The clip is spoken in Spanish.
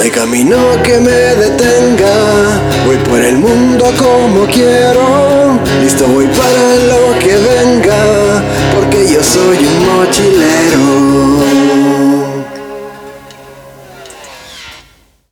No hay camino que me detenga, voy por el mundo como quiero, listo voy para